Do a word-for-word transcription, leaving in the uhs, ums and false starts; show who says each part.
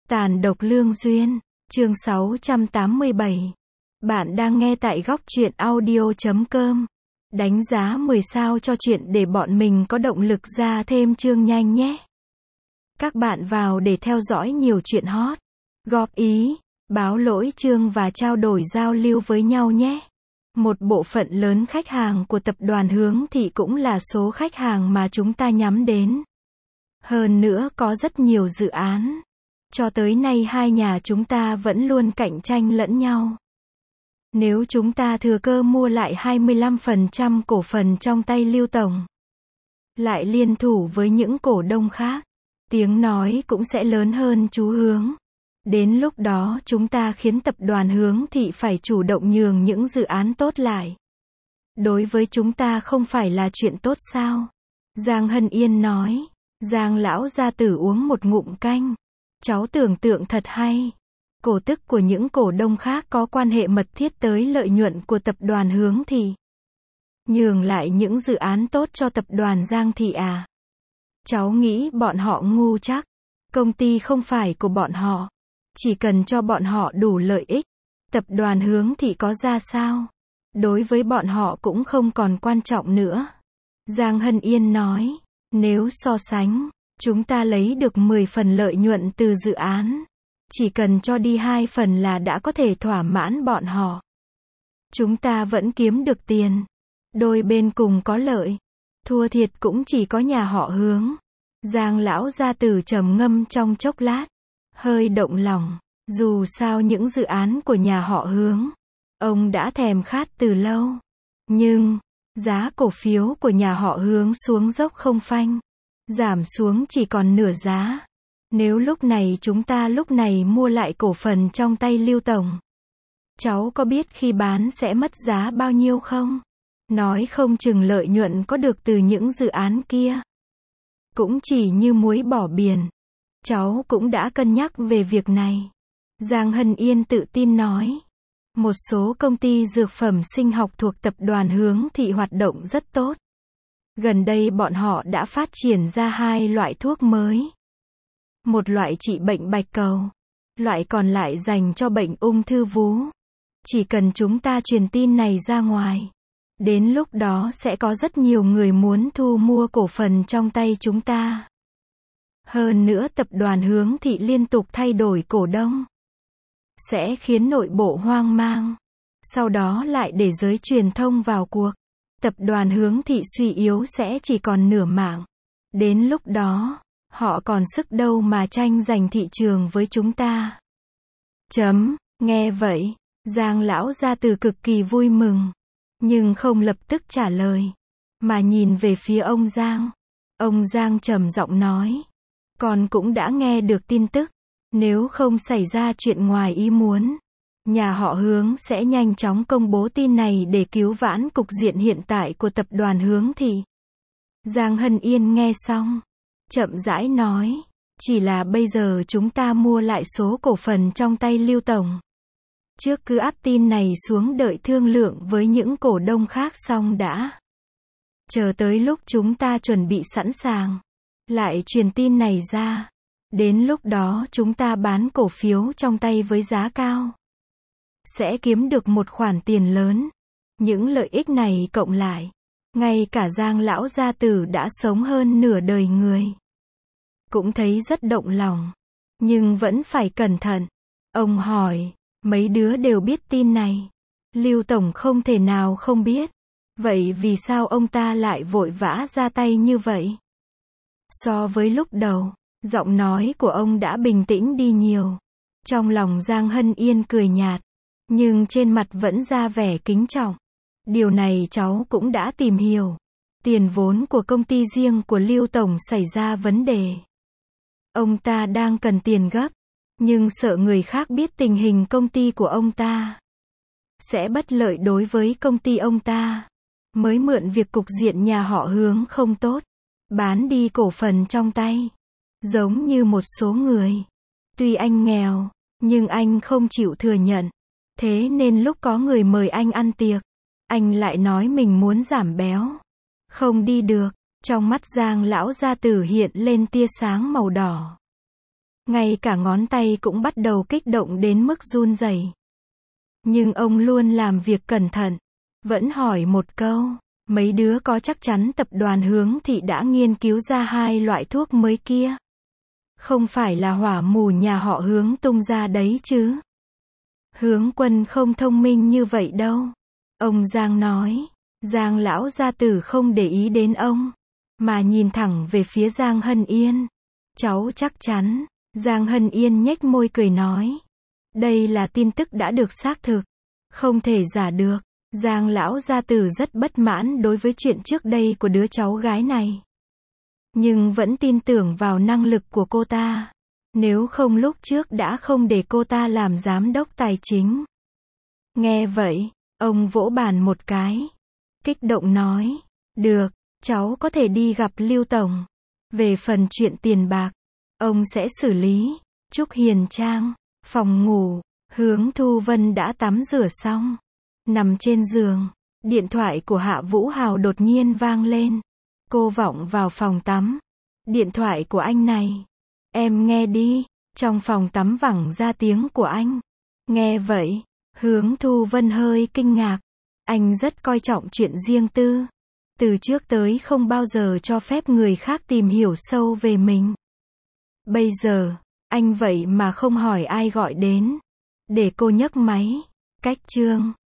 Speaker 1: Tàn độc lương duyên, chương sáu trăm tám mươi bảy. Bạn đang nghe tại góc truyện audio chấm com. Đánh giá mười sao cho chuyện để bọn mình có động lực ra thêm chương nhanh nhé. Các bạn vào để theo dõi nhiều chuyện hot, góp ý, báo lỗi chương và trao đổi giao lưu với nhau nhé. Một bộ phận lớn khách hàng của tập đoàn Hướng Thị cũng là số khách hàng mà chúng ta nhắm đến. Hơn nữa có rất nhiều dự án. Cho tới nay hai nhà chúng ta vẫn luôn cạnh tranh lẫn nhau. Nếu chúng ta thừa cơ mua lại hai mươi lăm phần trăm cổ phần trong tay Lưu Tổng, lại liên thủ với những cổ đông khác, tiếng nói cũng sẽ lớn hơn chú Hướng. Đến lúc đó chúng ta khiến tập đoàn Hướng Thị phải chủ động nhường những dự án tốt lại. Đối với chúng ta không phải là chuyện tốt sao? Giang Hân Yên nói. Giang lão gia tử uống một ngụm canh. Cháu tưởng tượng thật hay. Cổ tức của những cổ đông khác có quan hệ mật thiết tới lợi nhuận của tập đoàn Hướng Thị. Nhường lại những dự án tốt cho tập đoàn Giang Thị à? Cháu nghĩ bọn họ ngu chắc. Công ty không phải của bọn họ. Chỉ cần cho bọn họ đủ lợi ích, tập đoàn Hướng Thị có ra sao? Đối với bọn họ cũng không còn quan trọng nữa. Giang Hân Yên nói, nếu so sánh, chúng ta lấy được mười phần lợi nhuận từ dự án. Chỉ cần cho đi hai phần là đã có thể thỏa mãn bọn họ. Chúng ta vẫn kiếm được tiền. Đôi bên cùng có lợi. Thua thiệt cũng chỉ có nhà họ Hướng. Giang lão gia tử trầm ngâm trong chốc lát. Hơi động lòng. Dù sao những dự án của nhà họ Hướng, ông đã thèm khát từ lâu. Nhưng, giá cổ phiếu của nhà họ Hướng xuống dốc không phanh. Giảm xuống chỉ còn nửa giá. Nếu lúc này chúng ta lúc này mua lại cổ phần trong tay Lưu Tổng, cháu có biết khi bán sẽ mất giá bao nhiêu không? Nói không chừng lợi nhuận có được từ những dự án kia cũng chỉ như muối bỏ biển. Cháu cũng đã cân nhắc về việc này. Giang Hân Yên tự tin nói. Một số công ty dược phẩm sinh học thuộc tập đoàn Hướng Thị hoạt động rất tốt. Gần đây bọn họ đã phát triển ra hai loại thuốc mới. Một loại trị bệnh bạch cầu, loại còn lại dành cho bệnh ung thư vú. Chỉ cần chúng ta truyền tin này ra ngoài, đến lúc đó sẽ có rất nhiều người muốn thu mua cổ phần trong tay chúng ta. Hơn nữa tập đoàn Hướng Thị liên tục thay đổi cổ đông, sẽ khiến nội bộ hoang mang. Sau đó lại để giới truyền thông vào cuộc. Tập đoàn Hướng Thị suy yếu sẽ chỉ còn nửa mạng. Đến lúc đó, họ còn sức đâu mà tranh giành thị trường với chúng ta. Chấm, nghe vậy, Giang lão gia tử cực kỳ vui mừng. Nhưng không lập tức trả lời, mà nhìn về phía ông Giang. Ông Giang trầm giọng nói. Con cũng đã nghe được tin tức. Nếu không xảy ra chuyện ngoài ý muốn, nhà họ Hướng sẽ nhanh chóng công bố tin này để cứu vãn cục diện hiện tại của tập đoàn Hướng Thị. Giang Hân Yên nghe xong, chậm rãi nói, chỉ là bây giờ chúng ta mua lại số cổ phần trong tay Lưu Tổng. Trước cứ áp tin này xuống đợi thương lượng với những cổ đông khác xong đã. Chờ tới lúc chúng ta chuẩn bị sẵn sàng, lại truyền tin này ra. Đến lúc đó chúng ta bán cổ phiếu trong tay với giá cao. Sẽ kiếm được một khoản tiền lớn. Những lợi ích này cộng lại, ngay cả Giang lão gia tử đã sống hơn nửa đời người cũng thấy rất động lòng. Nhưng vẫn phải cẩn thận. Ông hỏi, mấy đứa đều biết tin này. Lưu Tổng không thể nào không biết. Vậy vì sao ông ta lại vội vã ra tay như vậy? So với lúc đầu, giọng nói của ông đã bình tĩnh đi nhiều. Trong lòng Giang Hân Yên cười nhạt, nhưng trên mặt vẫn ra vẻ kính trọng. Điều này cháu cũng đã tìm hiểu. Tiền vốn của công ty riêng của Lưu Tổng xảy ra vấn đề. Ông ta đang cần tiền gấp, nhưng sợ người khác biết tình hình công ty của ông ta sẽ bất lợi đối với công ty ông ta. Mới mượn việc cục diện nhà họ Hướng không tốt, bán đi cổ phần trong tay. Giống như một số người. Tuy anh nghèo, nhưng anh không chịu thừa nhận. Thế nên lúc có người mời anh ăn tiệc, anh lại nói mình muốn giảm béo. Không đi được. Trong mắt Giang lão gia tử hiện lên tia sáng màu đỏ. ngay cả ngón tay cũng bắt đầu kích động đến mức run rẩy. Nhưng ông luôn làm việc cẩn thận, vẫn hỏi một câu, mấy đứa có chắc chắn tập đoàn Hướng Thị đã nghiên cứu ra hai loại thuốc mới kia? Không phải là hỏa mù nhà họ Hướng tung ra đấy chứ? Hướng Quân không thông minh như vậy đâu. Ông Giang nói. Giang lão gia tử không để ý đến ông, mà nhìn thẳng về phía Giang Hân Yên. Cháu chắc chắn. Giang Hân Yên nhếch môi cười nói. Đây là tin tức đã được xác thực, không thể giả được. Giang lão gia tử rất bất mãn đối với chuyện trước đây của đứa cháu gái này, nhưng vẫn tin tưởng vào năng lực của cô ta. Nếu không lúc trước đã không để cô ta làm giám đốc tài chính. Nghe vậy, ông vỗ bàn một cái, kích động nói, được, cháu có thể đi gặp Lưu Tổng. Về phần chuyện tiền bạc, ông sẽ xử lý. Trúc Hiền Trang, phòng ngủ, Hướng Thu Vân đã tắm rửa xong, nằm trên giường. Điện thoại của Hạ Vũ Hào đột nhiên vang lên. Cô vọng vào phòng tắm. Điện thoại của anh này. Em nghe đi. Trong phòng tắm vẳng ra tiếng của anh. Nghe vậy, Hướng Thu Vân hơi kinh ngạc. Anh rất coi trọng chuyện riêng tư. Từ trước tới không bao giờ cho phép người khác tìm hiểu sâu về mình. Bây giờ, anh vậy mà không hỏi ai gọi đến. Để cô nhấc máy. Cách chương